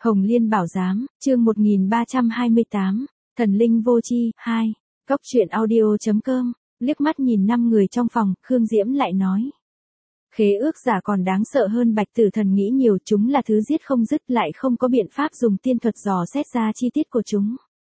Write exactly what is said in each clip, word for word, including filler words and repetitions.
Hồng Liên Bảo Giám, chương một nghìn ba trăm hai mươi tám, Thần Linh Vô Chi, hai, Cốc truyện audio.com, liếc mắt nhìn năm người trong phòng, Khương Diễm lại nói. Khế ước giả còn đáng sợ hơn Bạch Tử Thần nghĩ nhiều, chúng là thứ giết không dứt, lại không có biện pháp dùng tiên thuật dò xét ra chi tiết của chúng.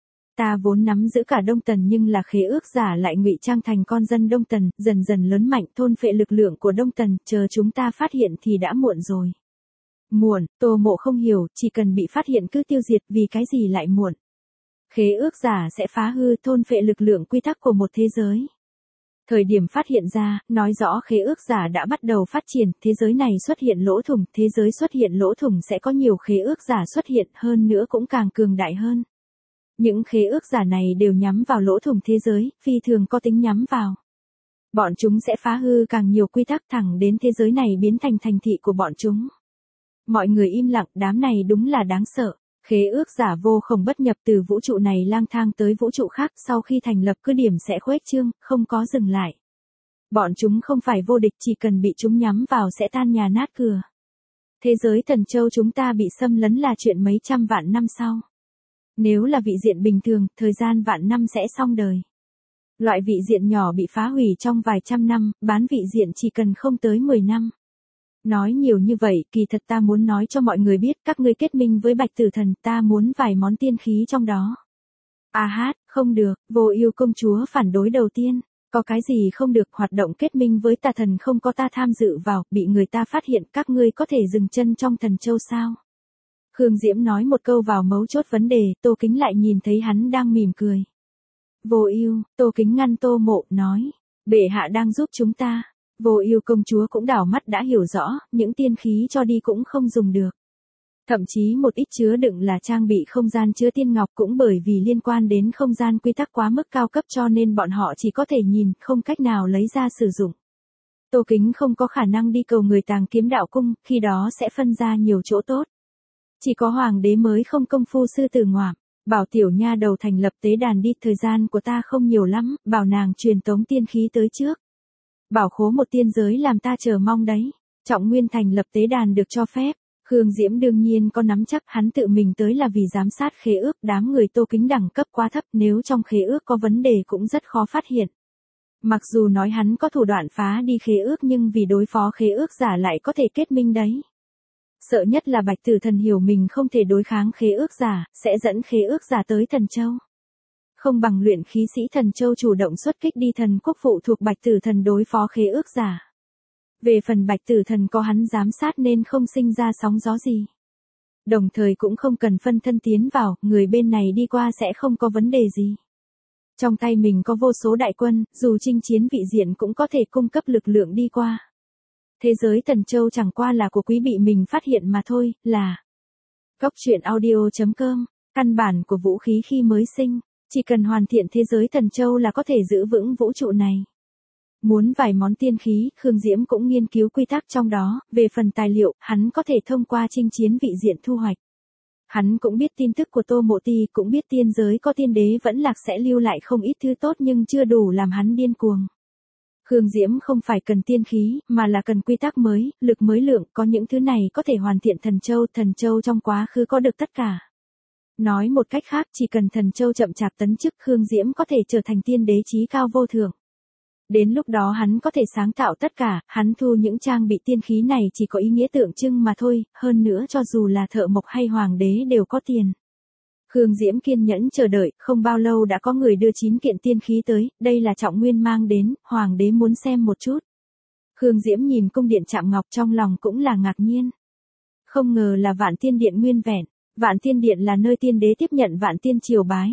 Ta vốn nắm giữ cả Đông Tần nhưng là khế ước giả lại ngụy trang thành con dân Đông Tần, dần dần lớn mạnh thôn phệ lực lượng của Đông Tần, chờ chúng ta phát hiện thì đã muộn rồi. Muộn, Tô Mộ không hiểu, chỉ cần bị phát hiện cứ tiêu diệt, vì cái gì lại muộn. Khế ước giả sẽ phá hư thôn phệ lực lượng quy tắc của một thế giới. Thời điểm phát hiện ra, nói rõ khế ước giả đã bắt đầu phát triển, thế giới này xuất hiện lỗ thủng, thế giới xuất hiện lỗ thủng sẽ có nhiều khế ước giả xuất hiện, hơn nữa cũng càng cường đại hơn. Những khế ước giả này đều nhắm vào lỗ thủng thế giới, phi thường có tính nhắm vào. Bọn chúng sẽ phá hư càng nhiều quy tắc thẳng đến thế giới này biến thành thành thị của bọn chúng. Mọi người im lặng, đám này đúng là đáng sợ. Khế ước giả vô không bất nhập từ vũ trụ này lang thang tới vũ trụ khác, sau khi thành lập cứ điểm sẽ khuếch trương, không có dừng lại. Bọn chúng không phải vô địch, chỉ cần bị chúng nhắm vào sẽ tan nhà nát cửa. Thế giới Thần Châu chúng ta bị xâm lấn là chuyện mấy trăm vạn năm sau. Nếu là vị diện bình thường, thời gian vạn năm sẽ xong đời. Loại vị diện nhỏ bị phá hủy trong vài trăm năm, bán vị diện chỉ cần không tới mười năm. Nói nhiều như vậy, kỳ thật ta muốn nói cho mọi người biết, các ngươi kết minh với Bạch Tử Thần, ta muốn vài món tiên khí trong đó. A hát, không được, Vô Ưu công chúa phản đối đầu tiên, có cái gì không được, hoạt động kết minh với tà thần không có ta tham dự vào, bị người ta phát hiện, các ngươi có thể dừng chân trong Thần Châu sao? Khương Diễm nói một câu vào mấu chốt vấn đề, Tô Kính lại nhìn thấy hắn đang mỉm cười. Vô Ưu, Tô Kính ngăn Tô Mộ, nói, bệ hạ đang giúp chúng ta. Vô Ưu công chúa cũng đảo mắt đã hiểu rõ, những tiên khí cho đi cũng không dùng được. Thậm chí một ít chứa đựng là trang bị không gian chứa tiên ngọc cũng bởi vì liên quan đến không gian quy tắc quá mức cao cấp cho nên bọn họ chỉ có thể nhìn, không cách nào lấy ra sử dụng. Tô Kính không có khả năng đi cầu người Tàng Kiếm Đạo Cung, khi đó sẽ phân ra nhiều chỗ tốt. Chỉ có hoàng đế mới không công phu sư tử ngoạm, bảo tiểu nha đầu thành lập tế đàn đi, thời gian của ta không nhiều lắm, bảo nàng truyền tống tiên khí tới trước. Bảo khố một tiên giới làm ta chờ mong đấy. Trọng Nguyên thành lập tế đàn được cho phép. Khương Diễm đương nhiên có nắm chắc, hắn tự mình tới là vì giám sát khế ước, đám người Tô Kính đẳng cấp quá thấp, nếu trong khế ước có vấn đề cũng rất khó phát hiện. Mặc dù nói hắn có thủ đoạn phá đi khế ước nhưng vì đối phó khế ước giả lại có thể kết minh đấy. Sợ nhất là Bạch Tử Thần hiểu mình không thể đối kháng khế ước giả, sẽ dẫn khế ước giả tới Thần Châu. Không bằng luyện khí sĩ Thần Châu chủ động xuất kích đi thần quốc phụ thuộc Bạch Tử Thần đối phó khế ước giả. Về phần Bạch Tử Thần có hắn giám sát nên không sinh ra sóng gió gì. Đồng thời cũng không cần phân thân tiến vào, người bên này đi qua sẽ không có vấn đề gì. Trong tay mình có vô số đại quân, dù chinh chiến vị diện cũng có thể cung cấp lực lượng đi qua. Thế giới Thần Châu chẳng qua là của quý bị mình phát hiện mà thôi, là Cốc truyện audio.com, căn bản của vũ khí khi mới sinh. Chỉ cần hoàn thiện thế giới Thần Châu là có thể giữ vững vũ trụ này. Muốn vài món tiên khí, Khương Diễm cũng nghiên cứu quy tắc trong đó, về phần tài liệu, hắn có thể thông qua chinh chiến vị diện thu hoạch. Hắn cũng biết tin tức của Tô Mộ Ti, cũng biết tiên giới có tiên đế vẫn lạc sẽ lưu lại không ít thứ tốt nhưng chưa đủ làm hắn điên cuồng. Khương Diễm không phải cần tiên khí, mà là cần quy tắc mới, lực mới lượng, có những thứ này có thể hoàn thiện Thần Châu, Thần Châu trong quá khứ có được tất cả. Nói một cách khác, chỉ cần Thần Châu chậm chạp tấn chức, Khương Diễm có thể trở thành tiên đế chí cao vô thượng. Đến lúc đó hắn có thể sáng tạo tất cả, hắn thu những trang bị tiên khí này chỉ có ý nghĩa tượng trưng mà thôi, hơn nữa cho dù là thợ mộc hay hoàng đế đều có tiền. Khương Diễm kiên nhẫn chờ đợi, không bao lâu đã có người đưa chín kiện tiên khí tới, đây là Trọng Nguyên mang đến, hoàng đế muốn xem một chút. Khương Diễm nhìn cung điện Trạm Ngọc trong lòng cũng là ngạc nhiên. Không ngờ là Vạn Tiên Điện nguyên vẹn. Vạn Tiên Điện là nơi tiên đế tiếp nhận Vạn Tiên triều bái.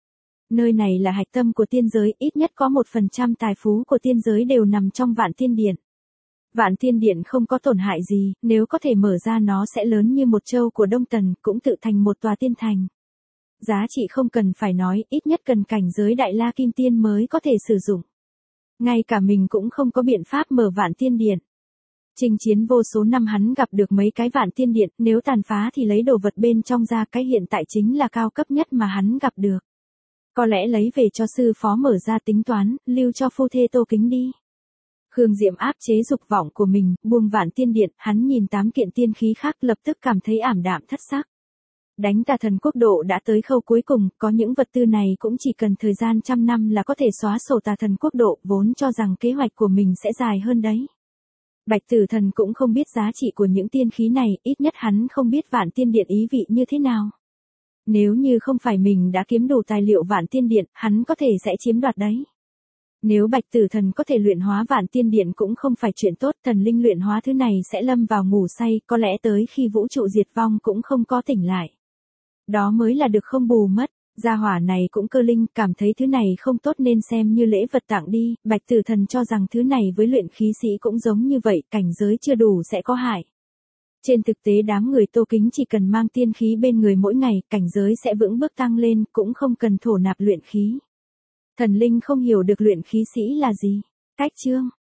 Nơi này là hạch tâm của tiên giới, ít nhất có một phần trăm tài phú của tiên giới đều nằm trong Vạn Tiên Điện. Vạn Tiên Điện không có tổn hại gì, nếu có thể mở ra nó sẽ lớn như một châu của Đông Tần, cũng tự thành một tòa tiên thành. Giá trị không cần phải nói, ít nhất cần cảnh giới Đại La Kim Tiên mới có thể sử dụng. Ngay cả mình cũng không có biện pháp mở Vạn Tiên Điện. Chinh chiến vô số năm hắn gặp được mấy cái Vạn Tiên Điện, nếu tàn phá thì lấy đồ vật bên trong ra, cái hiện tại chính là cao cấp nhất mà hắn gặp được. Có lẽ lấy về cho sư phó mở ra tính toán, lưu cho phu thê Tô Kính đi. Khương Diễm áp chế dục vọng của mình, buông Vạn Tiên Điện, hắn nhìn tám kiện tiên khí khác lập tức cảm thấy ảm đạm thất sắc. Đánh tà thần quốc độ đã tới khâu cuối cùng, có những vật tư này cũng chỉ cần thời gian trăm năm là có thể xóa sổ tà thần quốc độ, vốn cho rằng kế hoạch của mình sẽ dài hơn đấy. Bạch Tử Thần cũng không biết giá trị của những tiên khí này, ít nhất hắn không biết Vạn Tiên Điện ý vị như thế nào. Nếu như không phải mình đã kiếm đủ tài liệu Vạn Tiên Điện, hắn có thể sẽ chiếm đoạt đấy. Nếu Bạch Tử Thần có thể luyện hóa Vạn Tiên Điện cũng không phải chuyện tốt, thần linh luyện hóa thứ này sẽ lâm vào ngủ say, có lẽ tới khi vũ trụ diệt vong cũng không có tỉnh lại. Đó mới là được không bù mất. Gia hỏa này cũng cơ linh, cảm thấy thứ này không tốt nên xem như lễ vật tặng đi. Bạch Tử Thần cho rằng thứ này với luyện khí sĩ cũng giống như vậy, cảnh giới chưa đủ sẽ có hại. Trên thực tế đám người Tô Kính chỉ cần mang tiên khí bên người mỗi ngày, cảnh giới sẽ vững bước tăng lên, cũng không cần thổ nạp luyện khí. Thần linh không hiểu được luyện khí sĩ là gì. Cách chương